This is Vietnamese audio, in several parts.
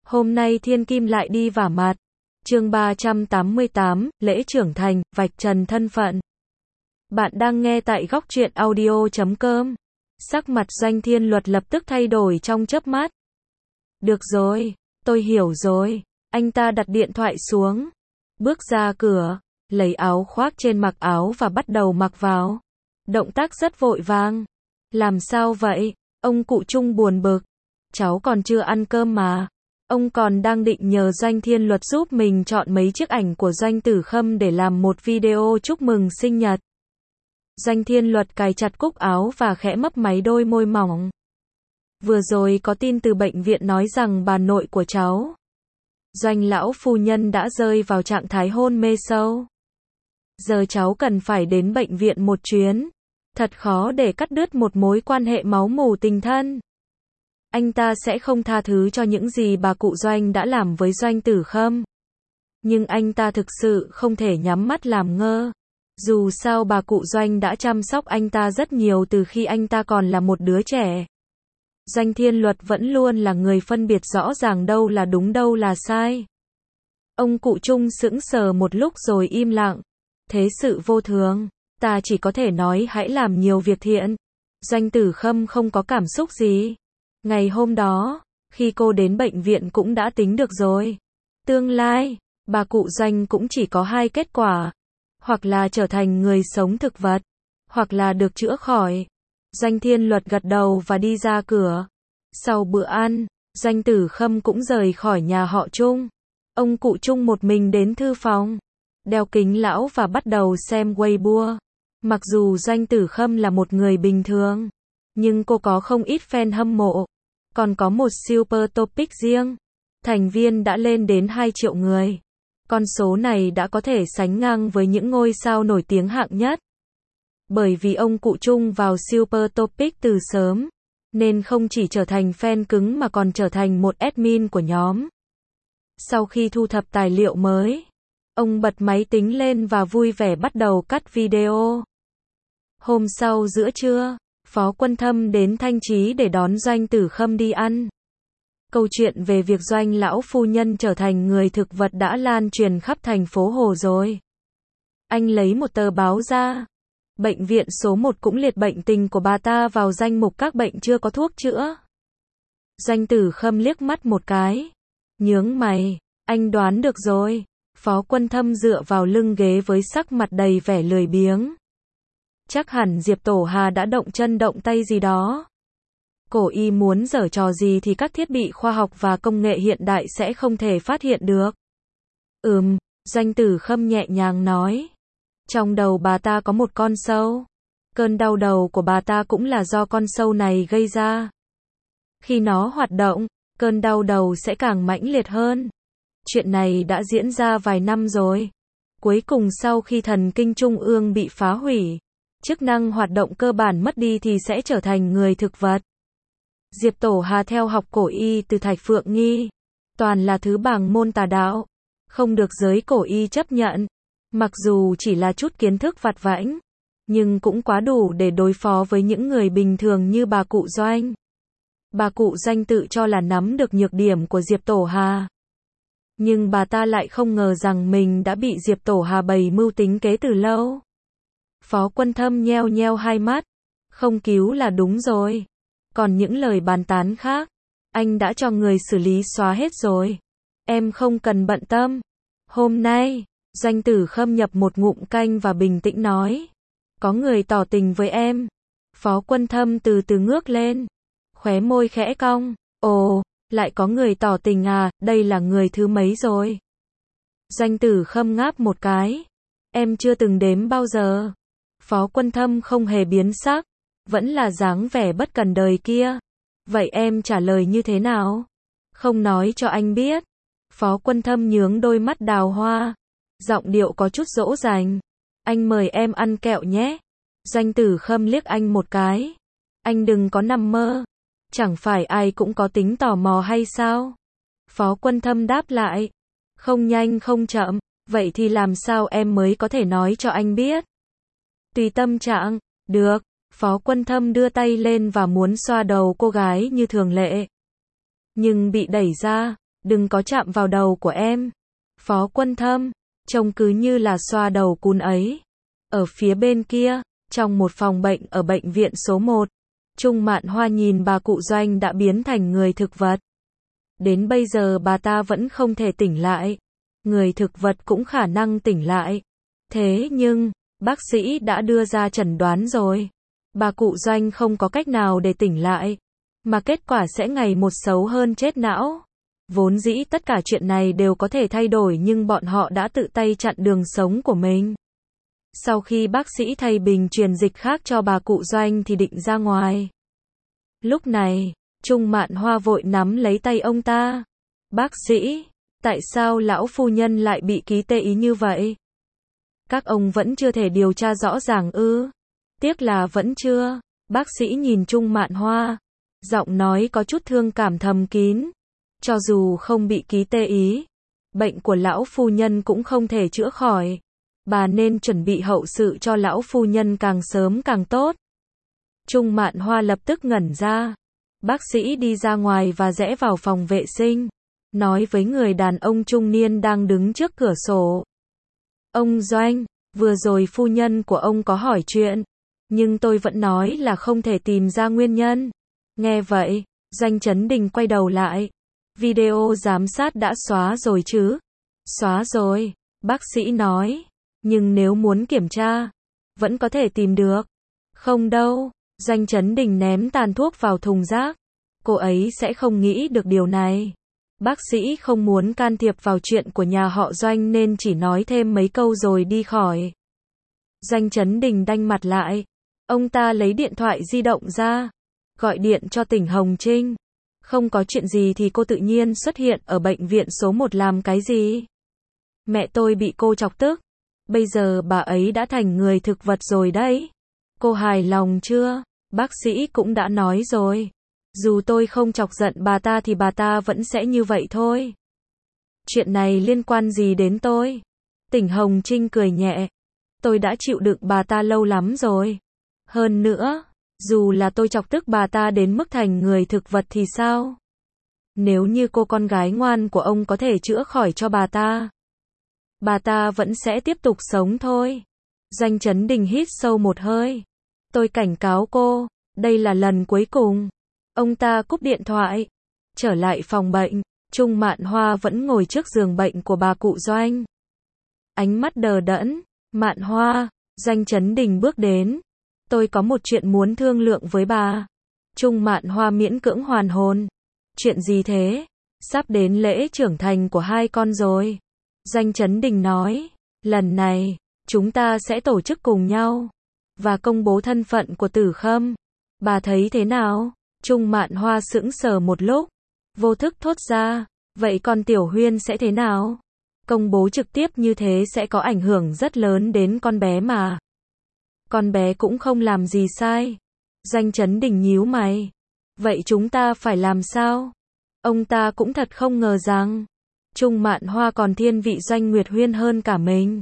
Hôm nay Thiên Kim lại đi vả mặt. Chương 388, lễ trưởng thành, vạch trần thân phận. Bạn đang nghe tại góc truyện audio.com. Sắc mặt Doanh Thiên Luật lập tức thay đổi trong chớp mắt. Được rồi, tôi hiểu rồi. Anh ta đặt điện thoại xuống, bước ra cửa, lấy áo khoác trên mặc áo và bắt đầu mặc vào. Động tác rất vội vàng. Làm sao vậy? Ông cụ Trung buồn bực. Cháu còn chưa ăn cơm mà. Ông còn đang định nhờ Doanh Thiên Luật giúp mình chọn mấy chiếc ảnh của Doanh Tử Khâm để làm một video chúc mừng sinh nhật. Doanh Thiên Luật cài chặt cúc áo và khẽ mấp máy đôi môi mỏng. Vừa rồi có tin từ bệnh viện nói rằng bà nội của cháu, Doanh lão phu nhân đã rơi vào trạng thái hôn mê sâu. Giờ cháu cần phải đến bệnh viện một chuyến. Thật khó để cắt đứt một mối quan hệ máu mủ tình thân. Anh ta sẽ không tha thứ cho những gì bà cụ Doanh đã làm với Doanh Tử Khâm. Nhưng anh ta thực sự không thể nhắm mắt làm ngơ. Dù sao bà cụ Doanh đã chăm sóc anh ta rất nhiều từ khi anh ta còn là một đứa trẻ. Doanh Thiên Luật vẫn luôn là người phân biệt rõ ràng đâu là đúng đâu là sai. Ông cụ Trung sững sờ một lúc rồi im lặng. Thế sự vô thường, ta chỉ có thể nói hãy làm nhiều việc thiện. Doanh Tử Khâm không có cảm xúc gì. Ngày hôm đó, khi cô đến bệnh viện cũng đã tính được rồi. Tương lai, bà cụ Doanh cũng chỉ có hai kết quả. Hoặc là trở thành người sống thực vật, hoặc là được chữa khỏi. Doanh Thiên Luật gật đầu và đi ra cửa. Sau bữa ăn, Doanh Tử Khâm cũng rời khỏi nhà họ Trung. Ông cụ Trung một mình đến thư phòng, đeo kính lão và bắt đầu xem Weibo. Mặc dù Doanh Tử Khâm là một người bình thường, nhưng cô có không ít fan hâm mộ. Còn có một super topic riêng. Thành viên đã lên đến 2 triệu người. Con số này đã có thể sánh ngang với những ngôi sao nổi tiếng hạng nhất. Bởi vì ông cụ Trung vào super topic từ sớm, nên không chỉ trở thành fan cứng mà còn trở thành một admin của nhóm. Sau khi thu thập tài liệu mới, ông bật máy tính lên và vui vẻ bắt đầu cắt video. Hôm sau giữa trưa, Phó Quân Thâm đến Thanh Trì để đón Doanh Tử Khâm đi ăn. Câu chuyện về việc Doanh lão phu nhân trở thành người thực vật đã lan truyền khắp thành phố Hồ rồi. Anh lấy một tờ báo ra. Bệnh viện số 1 cũng liệt bệnh tình của bà ta vào danh mục các bệnh chưa có thuốc chữa. Doanh Tử Khâm liếc mắt một cái. Nhướng mày, anh đoán được rồi. Phó Quân Thâm dựa vào lưng ghế với sắc mặt đầy vẻ lười biếng. Chắc hẳn Diệp Tổ Hà đã động chân động tay gì đó. Cổ y muốn giở trò gì thì các thiết bị khoa học và công nghệ hiện đại sẽ không thể phát hiện được. Doanh Tử Khâm nhẹ nhàng nói. Trong đầu bà ta có một con sâu. Cơn đau đầu của bà ta cũng là do con sâu này gây ra. Khi nó hoạt động, cơn đau đầu sẽ càng mãnh liệt hơn. Chuyện này đã diễn ra vài năm rồi. Cuối cùng sau khi thần kinh trung ương bị phá hủy, chức năng hoạt động cơ bản mất đi thì sẽ trở thành người thực vật. Diệp Tổ Hà theo học cổ y từ Thạch Phượng Nghi. Toàn là thứ bảng môn tà đạo. Không được giới cổ y chấp nhận. Mặc dù chỉ là chút kiến thức vặt vãnh, nhưng cũng quá đủ để đối phó với những người bình thường như bà cụ Doanh. Bà cụ Doanh tự cho là nắm được nhược điểm của Diệp Tổ Hà. Nhưng bà ta lại không ngờ rằng mình đã bị Diệp Tổ Hà bày mưu tính kế từ lâu. Phó Quân Thâm nheo nheo hai mắt. Không cứu là đúng rồi. Còn những lời bàn tán khác, anh đã cho người xử lý xóa hết rồi. Em không cần bận tâm. Hôm nay, Doanh Tử Khâm nhập một ngụm canh và bình tĩnh nói. Có người tỏ tình với em. Phó Quân Thâm từ từ ngước lên. Khóe môi khẽ cong. Ồ, lại có người tỏ tình à, đây là người thứ mấy rồi? Doanh Tử Khâm ngáp một cái. Em chưa từng đếm bao giờ. Phó Quân Thâm không hề biến sắc. Vẫn là dáng vẻ bất cần đời kia. Vậy em trả lời như thế nào? Không nói cho anh biết. Phó Quân Thâm nhướng đôi mắt đào hoa. Giọng điệu có chút dỗ dành. Anh mời em ăn kẹo nhé. Doanh Tử Khâm liếc anh một cái. Anh đừng có nằm mơ. Chẳng phải ai cũng có tính tò mò hay sao? Phó Quân Thâm đáp lại. Không nhanh không chậm. Vậy thì làm sao em mới có thể nói cho anh biết? Tùy tâm trạng. Được. Phó Quân Thâm đưa tay lên và muốn xoa đầu cô gái như thường lệ. Nhưng bị đẩy ra. Đừng có chạm vào đầu của em. Phó Quân Thâm, trông cứ như là xoa đầu cún ấy. Ở phía bên kia, trong một phòng bệnh ở bệnh viện số 1, Trung Mạn Hoa nhìn bà cụ Doanh đã biến thành người thực vật. Đến bây giờ bà ta vẫn không thể tỉnh lại. Người thực vật cũng khả năng tỉnh lại. Thế nhưng, bác sĩ đã đưa ra chẩn đoán rồi. Bà cụ Doanh không có cách nào để tỉnh lại. Mà kết quả sẽ ngày một xấu hơn chết não. Vốn dĩ tất cả chuyện này đều có thể thay đổi nhưng bọn họ đã tự tay chặn đường sống của mình. Sau khi bác sĩ thay bình truyền dịch khác cho bà cụ Doanh thì định ra ngoài. Lúc này, Trung Mạn Hoa vội nắm lấy tay ông ta. Bác sĩ, tại sao lão phu nhân lại bị ký tê ý như vậy? Các ông vẫn chưa thể điều tra rõ ràng ư? Tiếc là vẫn chưa. Bác sĩ nhìn Trung Mạn Hoa, giọng nói có chút thương cảm thầm kín. Cho dù không bị ký tê ý, bệnh của lão phu nhân cũng không thể chữa khỏi. Bà nên chuẩn bị hậu sự cho lão phu nhân càng sớm càng tốt. Trung Mạn Hoa lập tức ngẩn ra. Bác sĩ đi ra ngoài và rẽ vào phòng vệ sinh, nói với người đàn ông trung niên đang đứng trước cửa sổ. Ông Doanh, vừa rồi phu nhân của ông có hỏi chuyện, nhưng tôi vẫn nói là không thể tìm ra nguyên nhân. Nghe vậy, Doanh Chấn Đình quay đầu lại. Video giám sát đã xóa rồi chứ? Xóa rồi, bác sĩ nói. Nhưng nếu muốn kiểm tra, vẫn có thể tìm được. Không đâu, Doanh Chấn Đình ném tàn thuốc vào thùng rác. Cô ấy sẽ không nghĩ được điều này. Bác sĩ không muốn can thiệp vào chuyện của nhà họ Doanh nên chỉ nói thêm mấy câu rồi đi khỏi. Doanh Chấn Đình đanh mặt lại. Ông ta lấy điện thoại di động ra, gọi điện cho Tỉnh Hồng Trinh. Không có chuyện gì thì cô tự nhiên xuất hiện ở bệnh viện số 1 làm cái gì? Mẹ tôi bị cô chọc tức. Bây giờ bà ấy đã thành người thực vật rồi đấy. Cô hài lòng chưa? Bác sĩ cũng đã nói rồi. Dù tôi không chọc giận bà ta thì bà ta vẫn sẽ như vậy thôi. Chuyện này liên quan gì đến tôi? Tỉnh Hồng Trinh cười nhẹ. Tôi đã chịu đựng bà ta lâu lắm rồi. Hơn nữa, dù là tôi chọc tức bà ta đến mức thành người thực vật thì sao? Nếu như cô con gái ngoan của ông có thể chữa khỏi cho bà ta vẫn sẽ tiếp tục sống thôi. Doanh Chấn Đình hít sâu một hơi. Tôi cảnh cáo cô, đây là lần cuối cùng. Ông ta cúp điện thoại. Trở lại phòng bệnh, Trung Mạn Hoa vẫn ngồi trước giường bệnh của bà cụ Doanh. Ánh mắt đờ đẫn. Mạn Hoa, Doanh Chấn Đình bước đến. Tôi có một chuyện muốn thương lượng với bà. Trung Mạn Hoa miễn cưỡng hoàn hồn. Chuyện gì thế? Sắp đến lễ trưởng thành của hai con rồi. Doanh Chấn Đình nói, lần này, chúng ta sẽ tổ chức cùng nhau, và công bố thân phận của Tử Khâm. Bà thấy thế nào? Trung Mạn Hoa sững sờ một lúc, vô thức thốt ra, vậy còn Tiểu Huyên sẽ thế nào? Công bố trực tiếp như thế sẽ có ảnh hưởng rất lớn đến con bé mà. Con bé cũng không làm gì sai. Doanh Chấn Đình nhíu mày. Vậy chúng ta phải làm sao? Ông ta cũng thật không ngờ rằng Trung Mạn Hoa còn thiên vị Doanh Nguyệt Huyên hơn cả mình.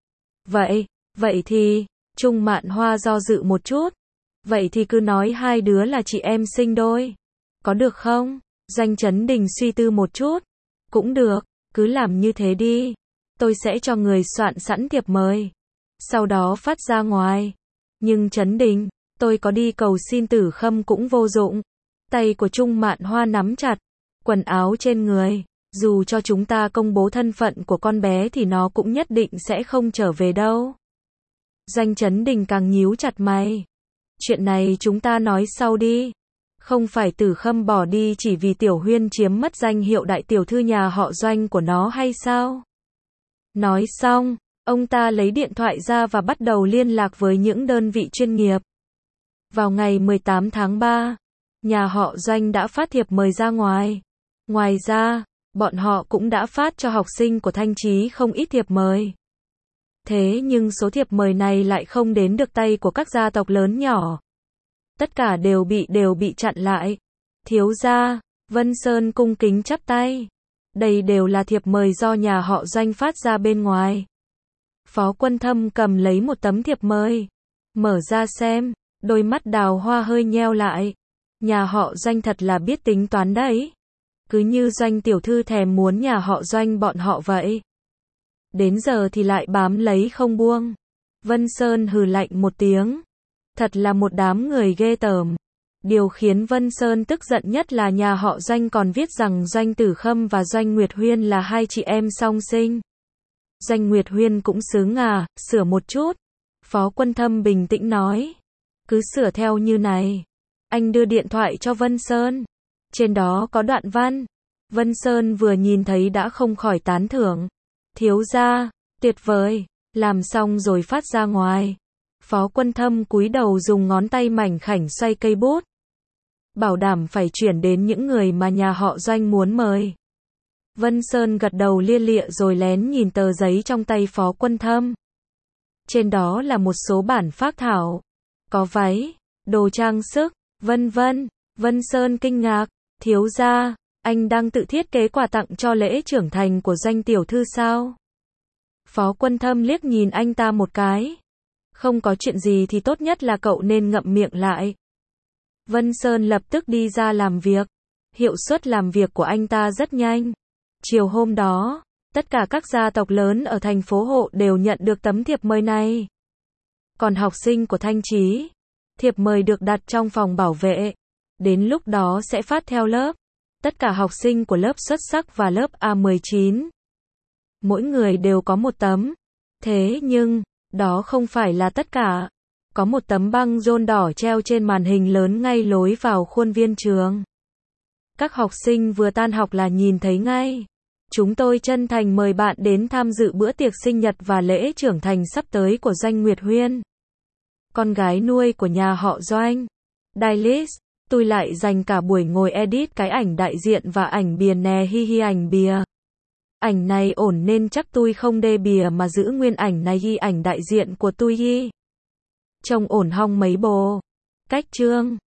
Vậy thì, Trung Mạn Hoa do dự một chút. Vậy thì cứ nói hai đứa là chị em sinh đôi. Có được không? Doanh Chấn Đình suy tư một chút. Cũng được, cứ làm như thế đi. Tôi sẽ cho người soạn sẵn thiệp mời. Sau đó phát ra ngoài. Nhưng Chấn Đình, tôi có đi cầu xin Tử Khâm cũng vô dụng. Tay của Trung Mạn Hoa nắm chặt quần áo trên người. Dù cho chúng ta công bố thân phận của con bé thì nó cũng nhất định sẽ không trở về đâu. Doanh Chấn Đình càng nhíu chặt mày. Chuyện này chúng ta nói sau đi. Không phải Tử Khâm bỏ đi chỉ vì Tiểu Huyên chiếm mất danh hiệu đại tiểu thư nhà họ Doanh của nó hay sao? Nói xong, ông ta lấy điện thoại ra và bắt đầu liên lạc với những đơn vị chuyên nghiệp. Vào ngày 18 tháng 3, nhà họ Doanh đã phát thiệp mời ra ngoài. Ngoài ra, bọn họ cũng đã phát cho học sinh của Thanh Chí không ít thiệp mời. Thế nhưng số thiệp mời này lại không đến được tay của các gia tộc lớn nhỏ. Tất cả đều bị chặn lại. Thiếu gia, Vân Sơn cung kính chắp tay. Đây đều là thiệp mời do nhà họ Doanh phát ra bên ngoài. Phó Quân Thâm cầm lấy một tấm thiệp mời. Mở ra xem, đôi mắt Đào Hoa hơi nheo lại. Nhà họ Doanh thật là biết tính toán đấy. Cứ như Doanh tiểu thư thèm muốn nhà họ Doanh bọn họ vậy. Đến giờ thì lại bám lấy không buông. Vân Sơn hừ lạnh một tiếng. Thật là một đám người ghê tởm. Điều khiến Vân Sơn tức giận nhất là nhà họ Doanh còn viết rằng Doanh Tử Khâm và Doanh Nguyệt Huyên là hai chị em song sinh. Doanh Nguyệt Huyên cũng xứng à, sửa một chút. Phó Quân Thâm bình tĩnh nói. Cứ sửa theo như này. Anh đưa điện thoại cho Vân Sơn. Trên đó có đoạn văn. Vân Sơn vừa nhìn thấy đã không khỏi tán thưởng. Thiếu gia, tuyệt vời. Làm xong rồi phát ra ngoài. Phó Quân Thâm cúi đầu dùng ngón tay mảnh khảnh xoay cây bút. Bảo đảm phải chuyển đến những người mà nhà họ Doanh muốn mời. Vân Sơn gật đầu lia lịa rồi lén nhìn tờ giấy trong tay Phó Quân Thâm. Trên đó là một số bản phác thảo. Có váy, đồ trang sức, vân vân. Vân Sơn kinh ngạc. Thiếu gia, anh đang tự thiết kế quà tặng cho lễ trưởng thành của Doanh tiểu thư sao? Phó Quân Thâm liếc nhìn anh ta một cái. Không có chuyện gì thì tốt nhất là cậu nên ngậm miệng lại. Vân Sơn lập tức đi ra làm việc. Hiệu suất làm việc của anh ta rất nhanh. Chiều hôm đó, tất cả các gia tộc lớn ở thành phố Hộ đều nhận được tấm thiệp mời này. Còn học sinh của Thanh Chí, thiệp mời được đặt trong phòng bảo vệ. Đến lúc đó sẽ phát theo lớp. Tất cả học sinh của lớp xuất sắc và lớp A19. Mỗi người đều có một tấm. Thế nhưng, đó không phải là tất cả. Có một tấm băng rôn đỏ treo trên màn hình lớn ngay lối vào khuôn viên trường. Các học sinh vừa tan học là nhìn thấy ngay. Chúng tôi chân thành mời bạn đến tham dự bữa tiệc sinh nhật và lễ trưởng thành sắp tới của Doanh Nguyệt Huyên, con gái nuôi của nhà họ Doanh. Dailies, tôi lại dành cả buổi ngồi edit cái ảnh đại diện và ảnh bìa nè hi hi ảnh bìa. Ảnh này ổn nên chắc tôi không đê bìa mà giữ nguyên ảnh này ghi ảnh đại diện của tôi ghi. Trông ổn hong mấy bồ. Cách chương